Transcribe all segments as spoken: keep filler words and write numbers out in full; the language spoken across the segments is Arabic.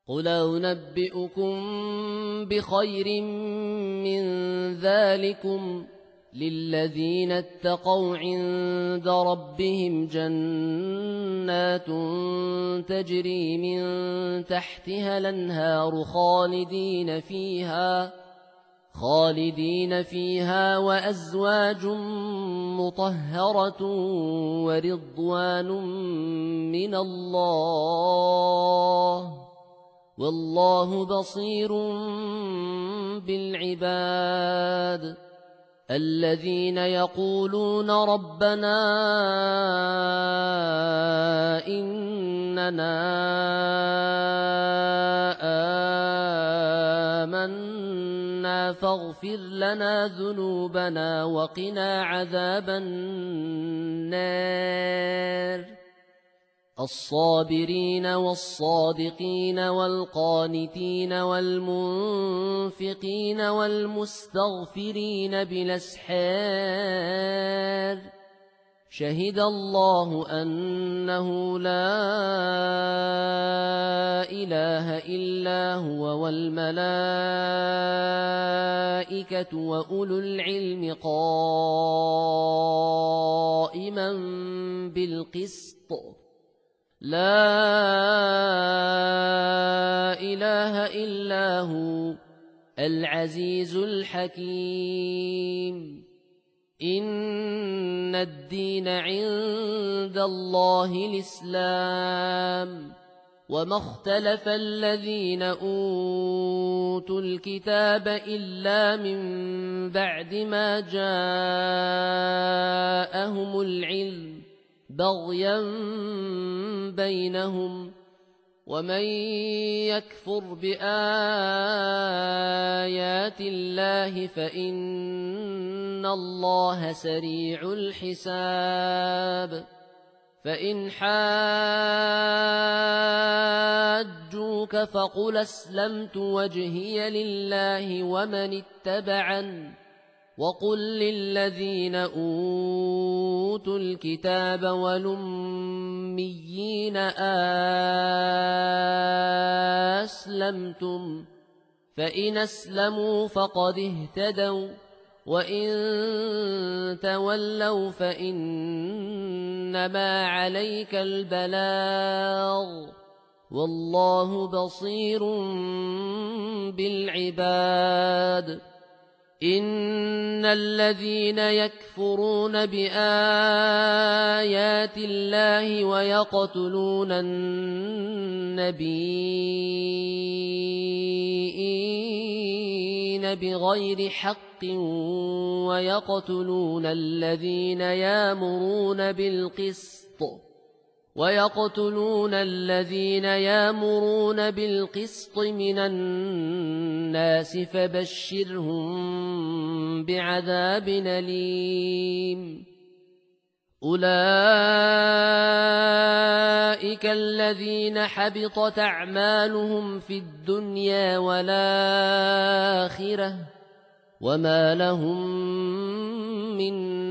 قُلْ أُنَبِّئُكُم بِخَيْرٍ مِّن ذَٰلِكُمْ ۚ لِلَّذِينَ اتَّقَوْا عِندَ رَبِّهِمْ جَنَّاتٌ تَجْرِي مِن تَحْتِهَا الْأَنْهَارُ خَالِدِينَ فِيهَا خالدين فيها وَأَزْوَاجٌ مُّطَهَّرَةٌ وَرِضْوَانٌ مِّنَ اللَّهِ ۗ وَاللَّهُ بَصِيرٌ بِالْعِبَادِ. الَّذِينَ يَقُولُونَ رَبَّنَا إِنَّنَا آمَنَّا فاغفر لنا ذنوبنا وقنا عذاب النار. الصابرين والصادقين والقانتين والمنفقين والمستغفرين بالأسحار. شهد الله أنه لا إله إلا هو والملائكة وأولو العلم قائما بالقسط. لا إله إلا هو العزيز الحكيم. إن الدين عند الله الإسلام، وما اختلف الذين أوتوا الكتاب إلا من بعد ما جاءهم العلم بغيا بينهم. ومن يكفر بآيات الله فإن الله سريع الحساب. فإن حاجوك فقل أسلمت وجهي لله ومن اتبعني، وقل للذين أوتوا الكتاب والأميين أسلمتم؟ فإن أسلموا فقد اهتدوا، وإن تولوا فإنما عليك البلاغ، والله بصير بالعباد. إن الذين يكفرون بآيات الله ويقتلون النبيين بغير حق ويقتلون الذين يأمرون بالقسط ويقتلون الذين يأمرون بالقسط من الناس فبشرهم بعذاب أليم. أولئك الذين حبطت أعمالهم في الدنيا والآخرة، وما لهم من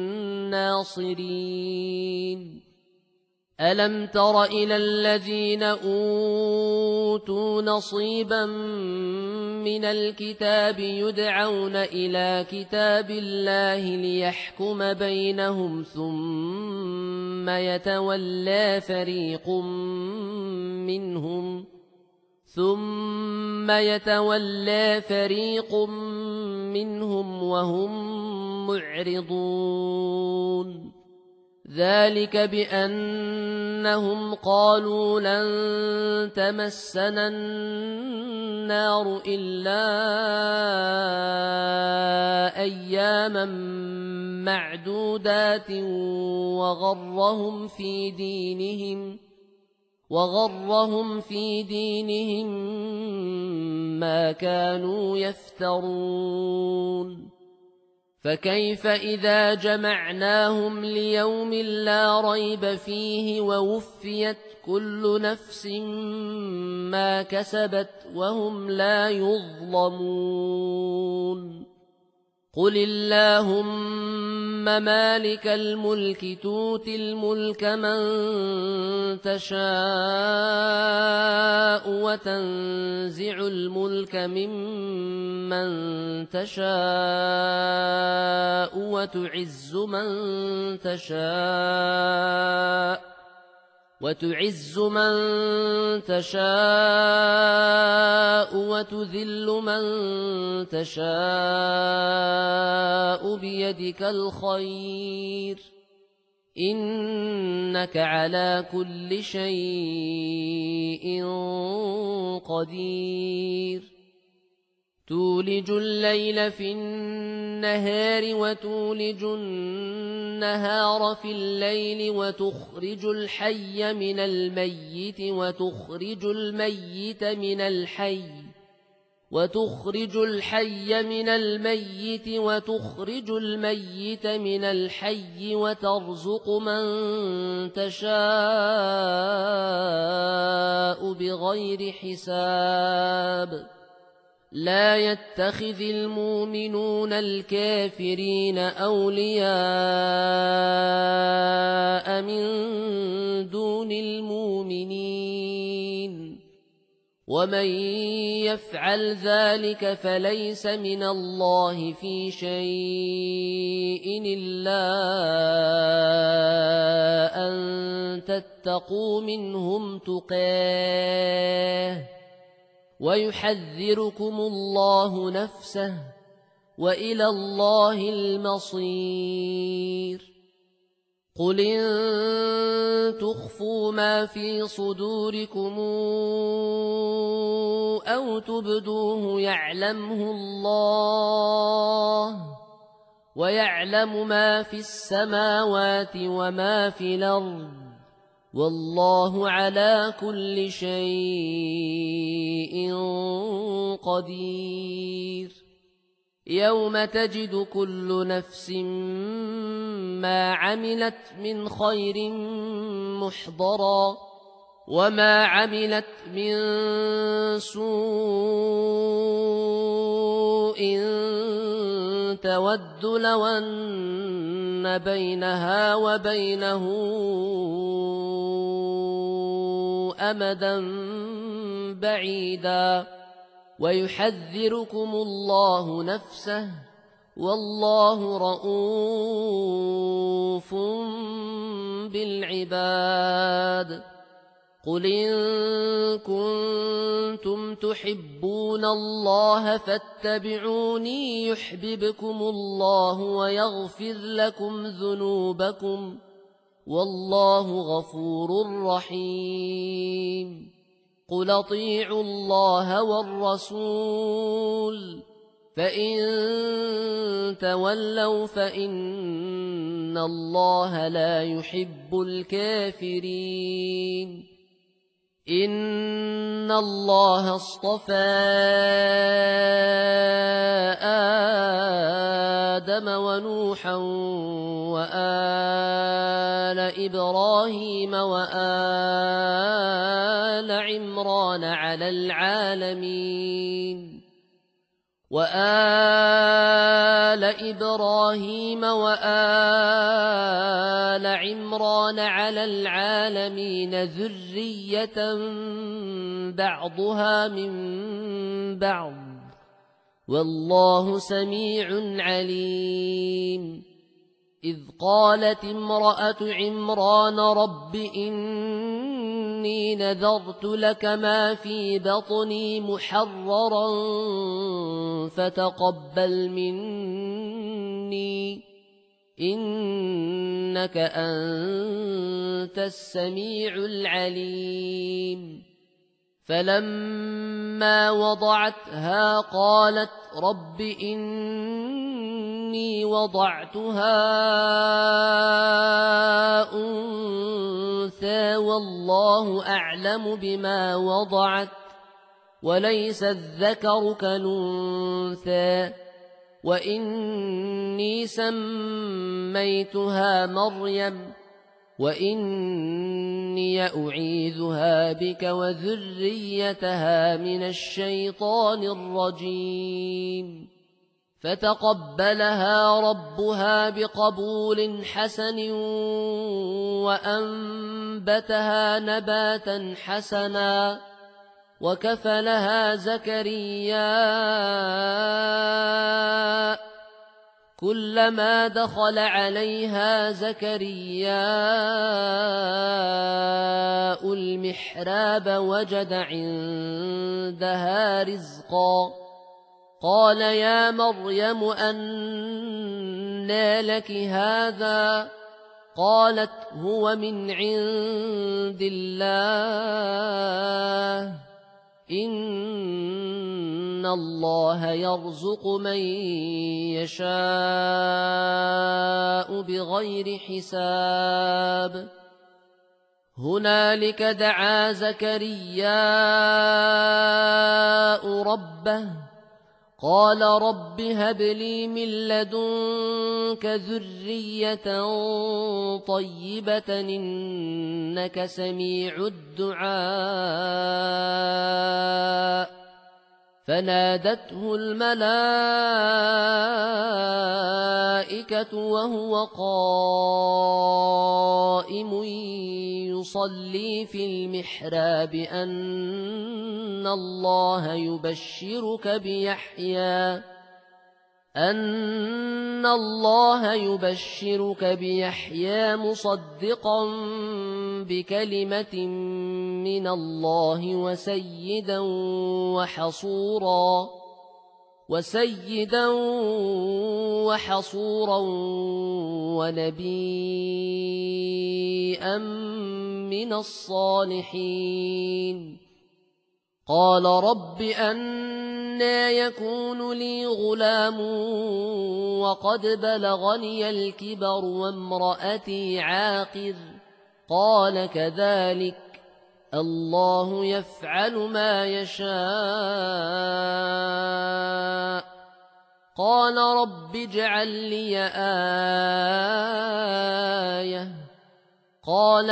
ناصرين. ألم تر إلى الذين أوتوا نصيبا من الكتاب يدعون إلى كتاب الله ليحكم بينهم ثم يتولى فريق منهم ثم يتولى فريق منهم وهم معرضون. ذلك بأنهم قالوا لن تمسنا النار إلا أياما معدودات وغرهم في دينهم وغرهم في دينهم ما كانوا يفترون. فكيف إذا جمعناهم ليوم لا ريب فيه ووفيت كل نفس ما كسبت وهم لا يظلمون. قل اللهم مالك الملك تؤتي الملك من تشاء وتنزع الملك ممن تشاء وتعز من تشاء وتعز من تشاء وتذل من تشاء بيدك الخير إنك على كل شيء قدير تولج الليل في النهار وتولج النهار في الليل وتخرج الحي من الميت وتخرج الميت من الحي وتخرج الحي من الميت وتخرج الميت من الحي وترزق من تشاء بغير حساب لا يتخذ المؤمنون الكافرين أولياء من دون المؤمنين ومن يفعل ذلك فليس من الله في شيء إلا أن تتقوا منهم تقاه ويحذركم الله نفسه وإلى الله المصير قل إن تخفوا ما في صدوركم أو تبدوه يعلمه الله ويعلم ما في السماوات وما في الأرض والله على كل شيء قدير يوم تجد كل نفس ما عملت من خير محضرا وما عملت من سوء تود لو أن بينها وبينه أمدا بعيدا ويحذركم الله نفسه والله رءوف بالعباد قل إن كنتم تحبون الله فاتبعوني يحببكم الله ويغفر لكم ذنوبكم والله غفور رحيم قل اطيعوا الله والرسول فإن تولوا فإن الله لا يحب الكافرين إن الله اصطفى آدم ونوحا وآل إبراهيم وآل عمران على العالمين وآل إبراهيم وآل عمران على العالمين ذرية بعضها من بعض والله سميع عليم إذ قالت امرأة عمران رب إني نذرت لك ما في بطني محررا فتقبل مني إنك أنت السميع العليم فلما وضعتها قالت رب إني وضعتها أنثى والله أعلم بما وضعت وليس الذكر كالأنثى وإني سميتها مريم وإني أعيذها بك وذريتها من الشيطان الرجيم فتقبلها ربها بقبول حسن وأنبتها نباتا حسنا وكفلها زكريا كلما دخل عليها زكريا المحراب وجد عندها رزقا قال يا مريم أنى لك هذا قالت هو من عند الله إن الله يرزق من يشاء بغير حساب هنالك دعا زكريا ربه قال رب هب لي من لدنك ذرية طيبة إنك سميع الدعاء فنادته الملائكة وهو قائم يصلي في المحراب أن الله يبشرك بيحيى أن الله يبشرك بيحيى مصدقا بكلمة من الله وسيدا وحصورا وسيدا وحصورا ونبيا من الصالحين قال رب أنى يكون لي غلام وقد بلغني الكبر وامرأتي عاقر قال كذلك الله يفعل ما يشاء قال رب اجعل لي آية قال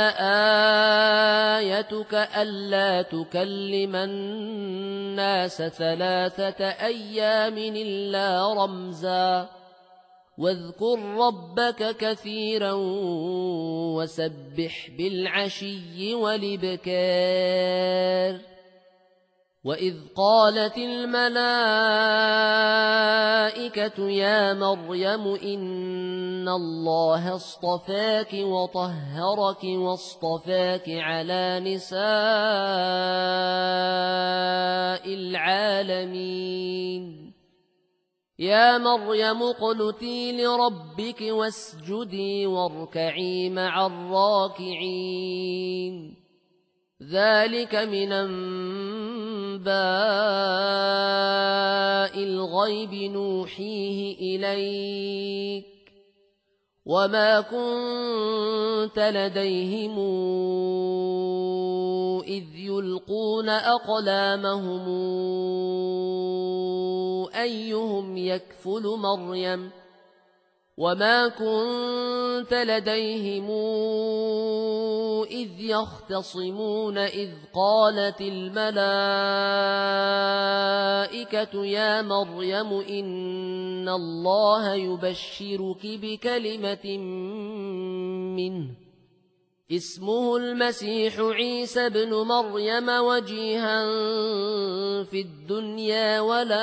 آيتك ألا تكلم الناس ثلاثة أيام إلا رمزا واذكر ربك كثيرا وسبح بالعشي والإبكار وإذ قالت الملائكة يا مريم إن الله اصطفاك وطهرك واصطفاك على نساء العالمين يا مريم اقنتي لربك واسجدي واركعي مع الراكعين ذلك من أنباء الغيب نوحيه إليك وما كنت لديهم إذ يلقون أقلامهم أيهم يكفل مريم وما كنت لديهم إذ يختصمون إذ قالت الملائكة يا مريم إن الله يبشرك بكلمة منه اسمه المسيح عيسى بن مريم وجيها في الدنيا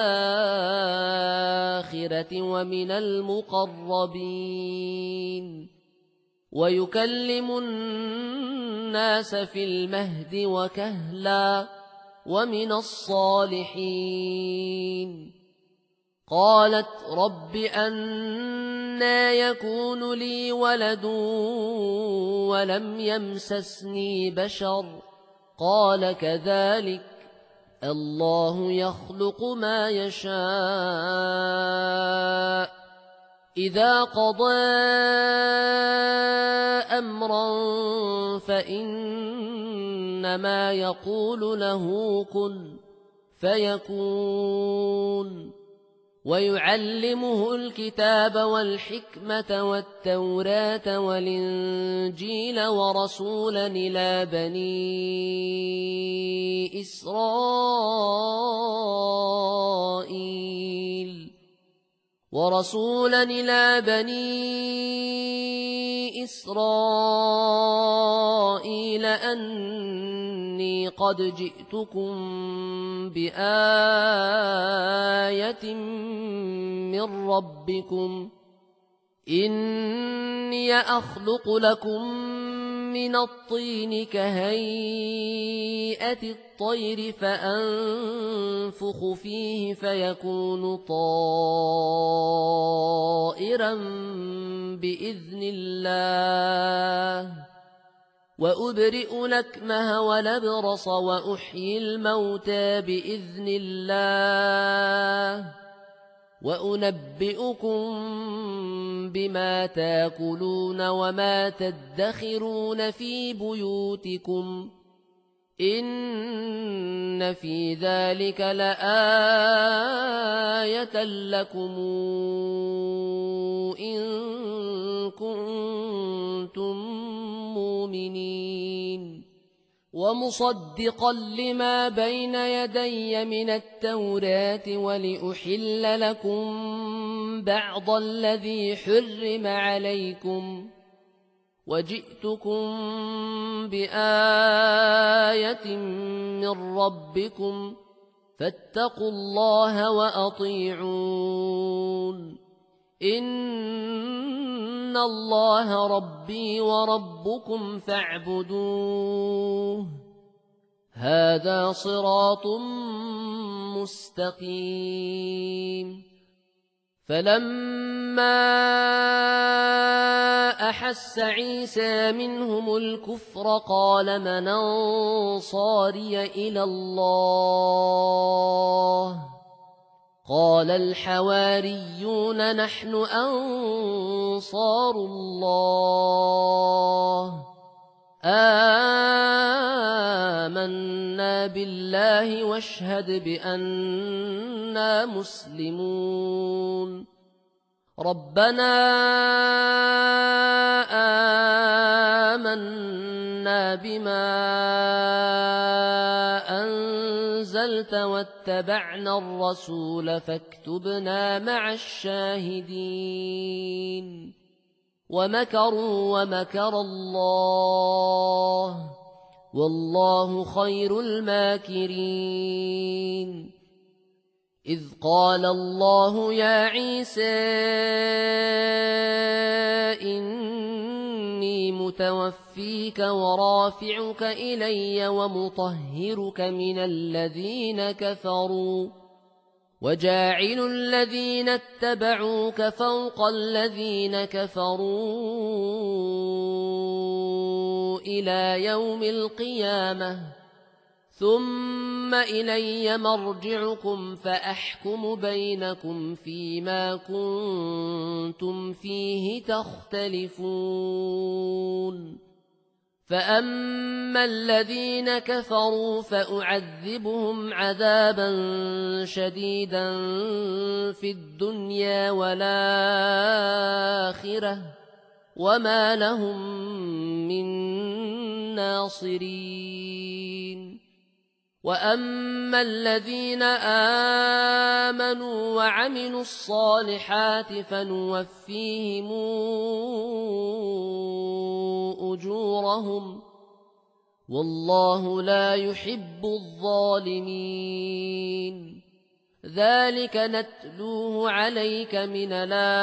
والآخرة ومن المقربين ويكلم الناس في المهد وكهلا ومن الصالحين قالت رب أنى يكون لي ولد ولم يمسسني بشر قال كذلك الله يخلق ما يشاء إذا قضى أمرا فإنما يقول له كن فيكون ويعلمه الكتاب والحكمة والتوراة والإنجيل ورسولا إلى بني إسرائيل ورسولا إلى بني إسرائيل أني قد جئتكم بآية من ربكم إني أخلق لكم من الطين كهيئة الطير فأنفخ فيه فيكون طائرا بإذن الله وأبرئ الأكمه والأبرص وأحيي الموتى بإذن الله وأنبئكم بما تاكلون وما تدخرون في بيوتكم إن في ذلك لآية لكم إن كنتم مؤمنين ومصدقا لما بين يدي من التوراة ولأحل لكم بعض الذي حرم عليكم وجئتكم بآية من ربكم فاتقوا الله وأطيعون إن الله ربي وربكم فاعبدوه هذا صراط مستقيم فلما أحس عيسى منهم الكفر قال من أنصاري إلى الله قال الحواريون نحن أنصار الله آمنا بالله واشهد بأننا مسلمون ربنا آمنا بما أنزلت واتبعنا الرسول فاكتبنا مع الشاهدين ومكروا ومكر الله والله خير الماكرين إذ قال الله يا عيسى إني متوفيك ورافعك إلي ومطهرك من الذين كفروا وجاعل الذين اتبعوك فوق الذين كفروا إلى يوم القيامة ثم إلي مرجعكم فأحكم بينكم فيما كنتم فيه تختلفون فأما الذين كفروا فأعذبهم عذابا شديدا في الدنيا والآخرة وما لهم من ناصرين وأما الذين آمنوا وعملوا الصالحات فنوفيهم أجورهم والله لا يحب الظالمين ذلك نتلوه عليك من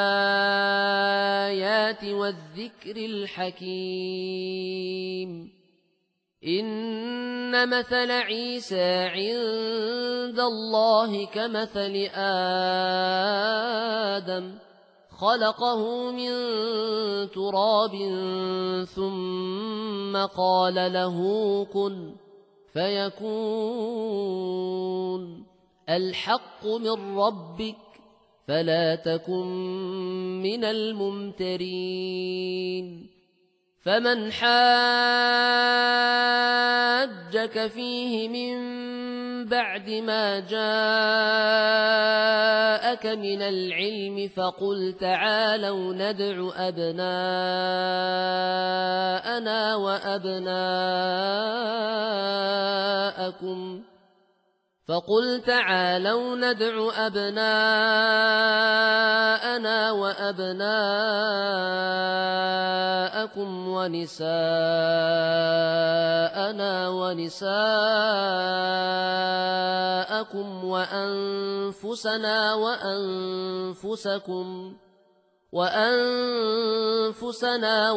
الآيات والذكر الحكيم إن مثل عيسى عند الله كمثل آدم خلقه من تراب ثم قال له كن فيكون الحق من ربك فلا تكن من الممترين فمن حاجك فيه من بعد ما جاءك من العلم فقل تعالوا ندع أبناءنا وأبناءكم فقل تعالوا ندع أبناءنا وأبناءكم ونساءنا ونساءكم وأنفسنا وأنفسكم وأنفسنا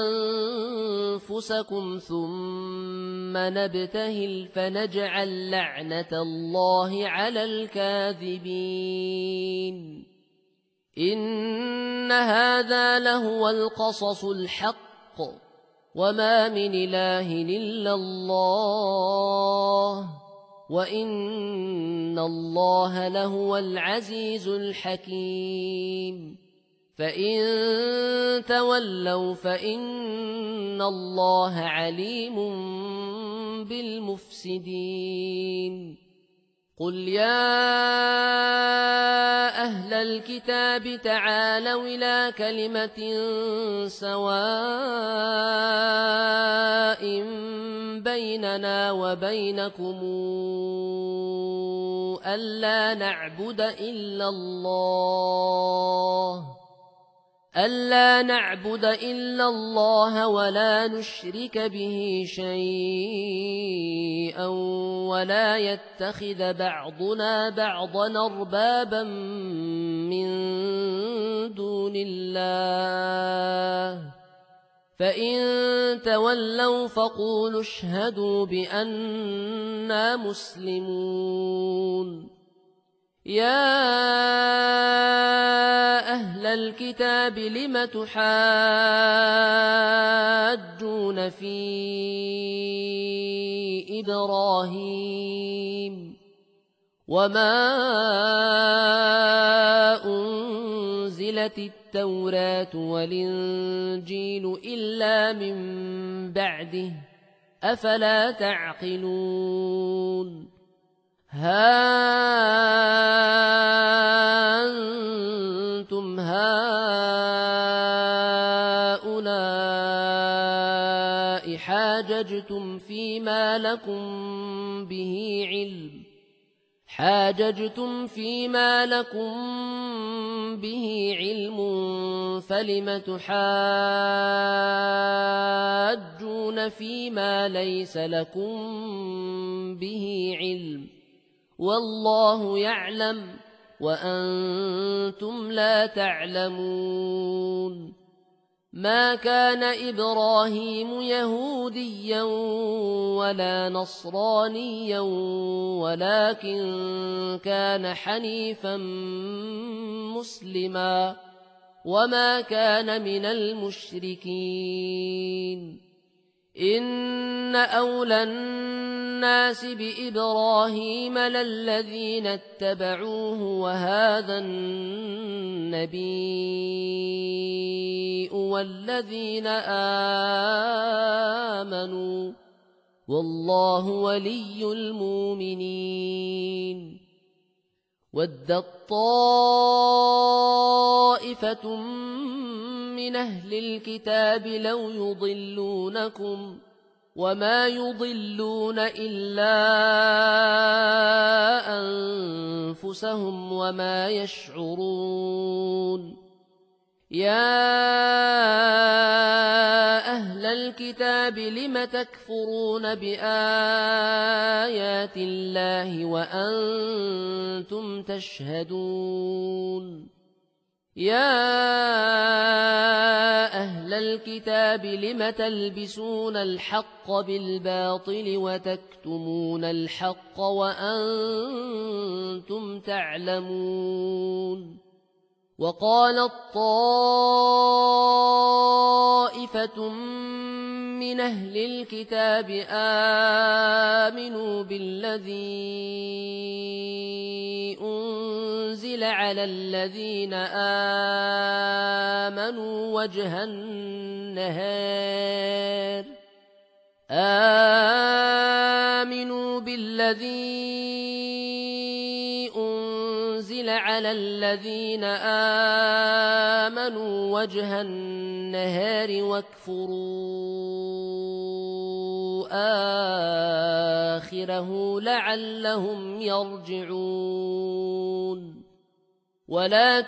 وأنفسكم ثم نبتهل فنجعل لعنة الله على الكاذبين إن هذا لهو القصص الحق وما من إله إلا الله وإن الله لهو العزيز الحكيم فإن تولوا فإن الله عليم بالمفسدين قل يا أهل الكتاب تعالوا إلى كلمة سواء بيننا وبينكم ألا نعبد إلا الله ألا نعبد إلا الله ولا نشرك به شيئا ولا يتخذ بعضنا بعضا أربابا من دون الله فإن تولوا فقولوا اشهدوا بأننا مسلمون يا أهل الكتاب لم تحاجون في إبراهيم وما أنزلت التوراة والإنجيل إلا من بعده أفلا تعقلون ها أنتم هؤلاء حاججتم فيما لكم به علم حاججتم فيما لكم به علم فلم تحاجون فيما ليس لكم به علم والله يعلم وأنتم لا تعلمون ما كان إبراهيم يهوديا ولا نصرانيا ولكن كان حنيفا مسلما وما كان من المشركين إن أولى الناس بإبراهيم للذين اتبعوه وهذا النبي والذين آمنوا والله ولي المؤمنين ودت طائفة من أهل الكتاب لو يضلونكم وما يضلون إلا أنفسهم وما يشعرون يا أهل الكتاب لم تكفرون بآيات الله وأنتم تشهدون يا أهل الكتاب لم تلبسون الحق بالباطل وتكتمون الحق وأنتم تعلمون وقالت طائفة من أهل الكتاب آمنوا بالذي أنزل على الذين آمنوا وجه النهار آمنوا بالذي أنزل على الذين آمنوا وجه النهار واكفروا آخره لعلهم يرجعون ولا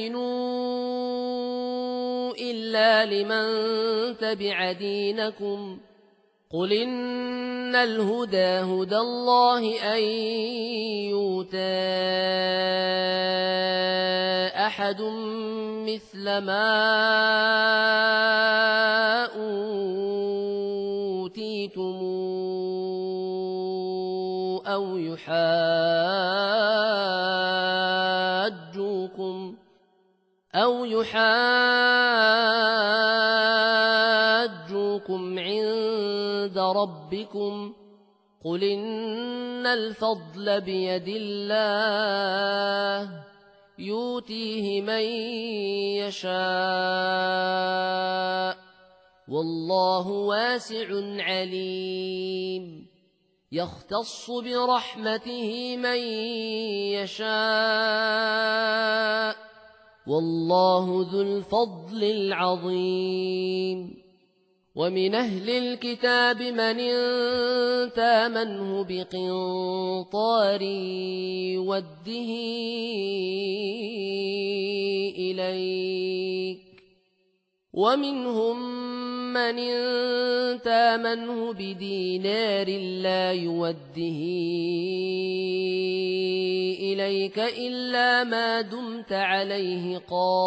تؤمنوا إلا لمن تبع دينكم قل إن الهدى هدى الله أن يؤتى أحد مثل ما أوتيتم أو يحاجوكم أو يحاجوكم عند ربكم قل إن الفضل بيد الله يؤتيه من يشاء والله واسع عليم يختص برحمته من يشاء والله ذو الفضل العظيم ومن أهل الكتاب من إن تامنه بقنطار يوده إليك ومنهم من إن تامنه بدينار لا يوده إليك إلا ما دمت عليه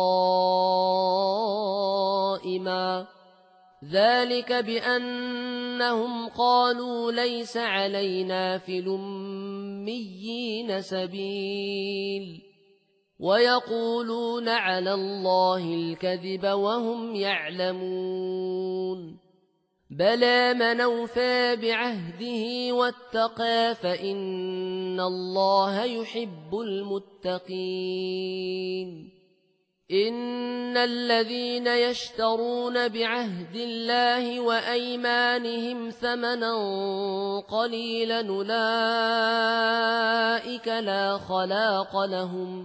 قائما ذلك بأنهم قالوا ليس علينا في الأميين سبيل ويقولون على الله الكذب وهم يعلمون بلى من أوفى بعهده واتقى فإن الله يحب المتقين إن الذين يشترون بعهد الله وأيمانهم ثمنا قليلا أولئك لا خلاق لهم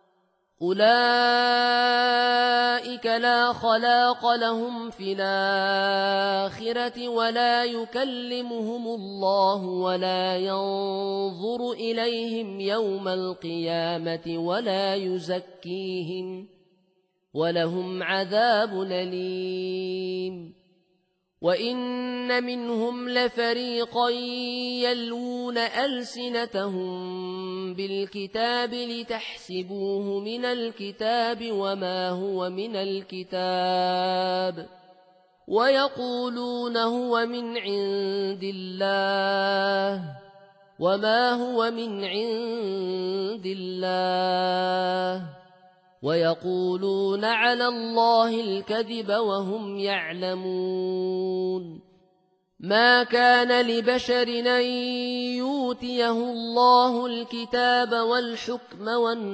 أولئك لا خلاق لهم في الآخرة ولا يكلمهم الله ولا ينظر إليهم يوم القيامة ولا يزكيهم ولهم عذاب أليم وإن منهم لفريقا يلوون ألسنتهم بالكتاب لتحسبوه من الكتاب وما هو من الكتاب ويقولون هو من عند الله وما هو من عند الله ويقولون على الله الكذب وهم يعلمون ما كان لبشر أن يؤتيه الله الكتاب والحكم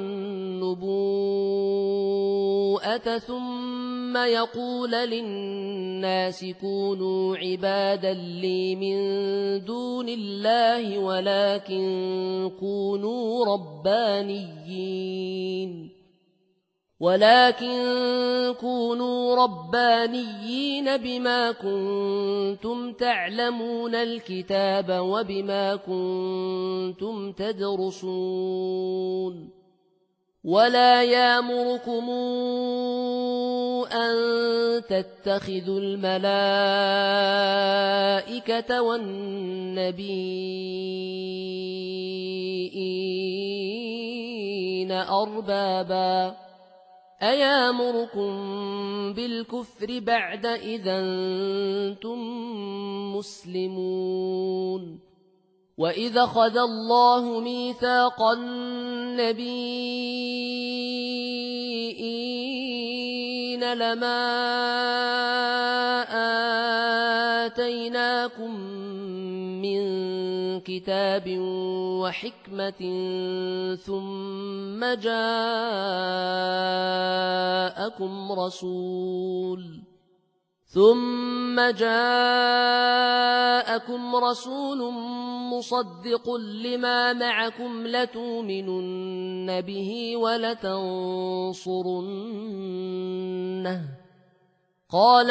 والنبوءة ثم يقول للناس كونوا عبادا لي من دون الله ولكن كونوا ربانيين ولكن كونوا ربانيين بما كنتم تعلمون الكتاب وبما كنتم تدرسون ولا يأمركم أن تتخذوا الملائكة والنبيين أربابا أيامركم بالكفر بعد إذا أنتم مسلمون وإذا خذ الله ميثاق النبيين لما آتيناكم من كتاب وحكمة ثم جاءكم رسول ثم جاءكم رسول مصدق لما معكم لتؤمنن به ولتنصرنه قال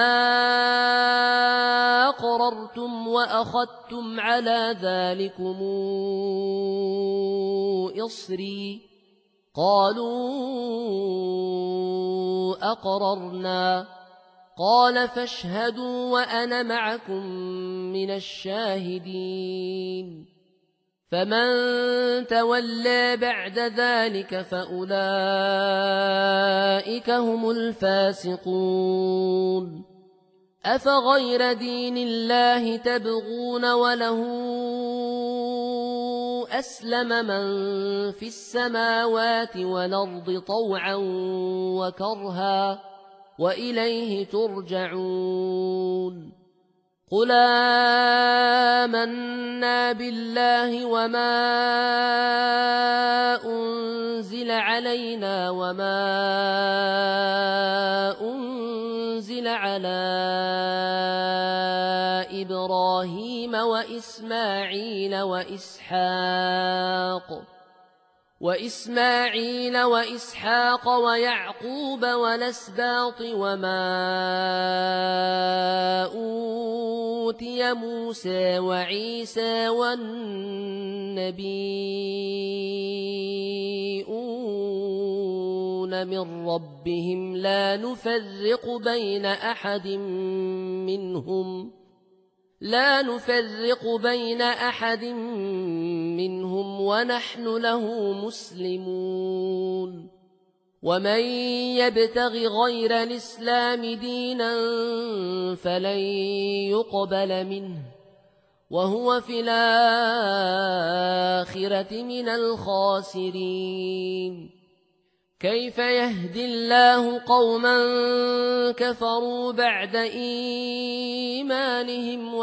أقررتم وأخذتم على ذلكم إصري قالوا أقررنا قال فاشهدوا وأنا معكم من الشاهدين فمن تولى بعد ذلك فأولئك هم الفاسقون أفغير دين الله تبغون وله أسلم من في السماوات والأرض طوعا وكرها وإليه ترجعون قل آمنا بالله وما أنزل علينا وما أنزل على إبراهيم وإسماعيل وإسحاق وإسماعيل وإسحاق ويعقوب والأسباط وما أوتي موسى وعيسى والنبيون من ربهم لا نفرق بين أحد منهم لا نفرق بين أحد منهم ونحن له مسلمون ومن يبتغ غير الإسلام دينا فلن يقبل منه وهو في الآخرة من الخاسرين كيف يهدي الله قوما كفروا بعد إيمانهم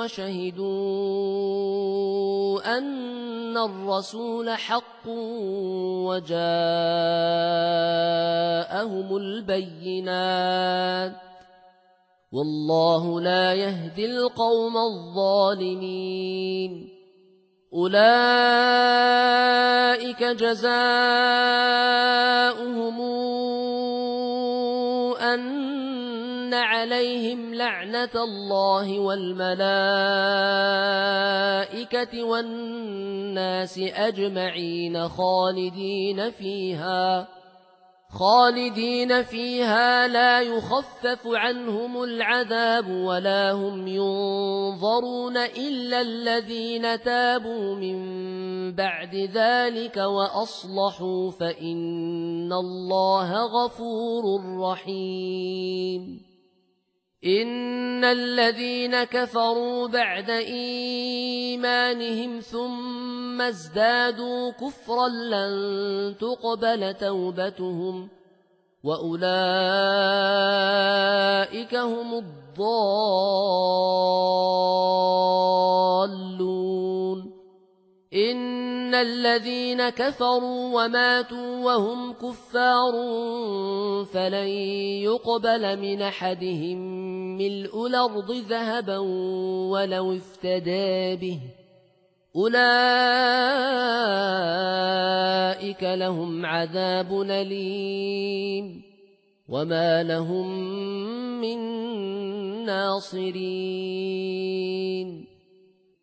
وشهدوا أن الرسول حق وجاءهم البينات والله لا يهدي القوم الظالمين أولئك جزاؤهم أن عليهم لعنة الله والملائكة والناس أجمعين خالدين فيها خالدين فيها لا يخفف عنهم العذاب ولا هم ينظرون إلا الذين تابوا من بعد ذلك وأصلحوا فإن الله غفور رحيم إن الذين كفروا بعد إيمانهم ثم ازدادوا كفرا لن تقبل توبتهم وأولئك هم الضالون إن الذين كفروا وماتوا وهم كفار فلن يقبل من أحدهم ملء الأرض ذهبا ولو افتدى به أولئك لهم عذاب أليم وما لهم من ناصرين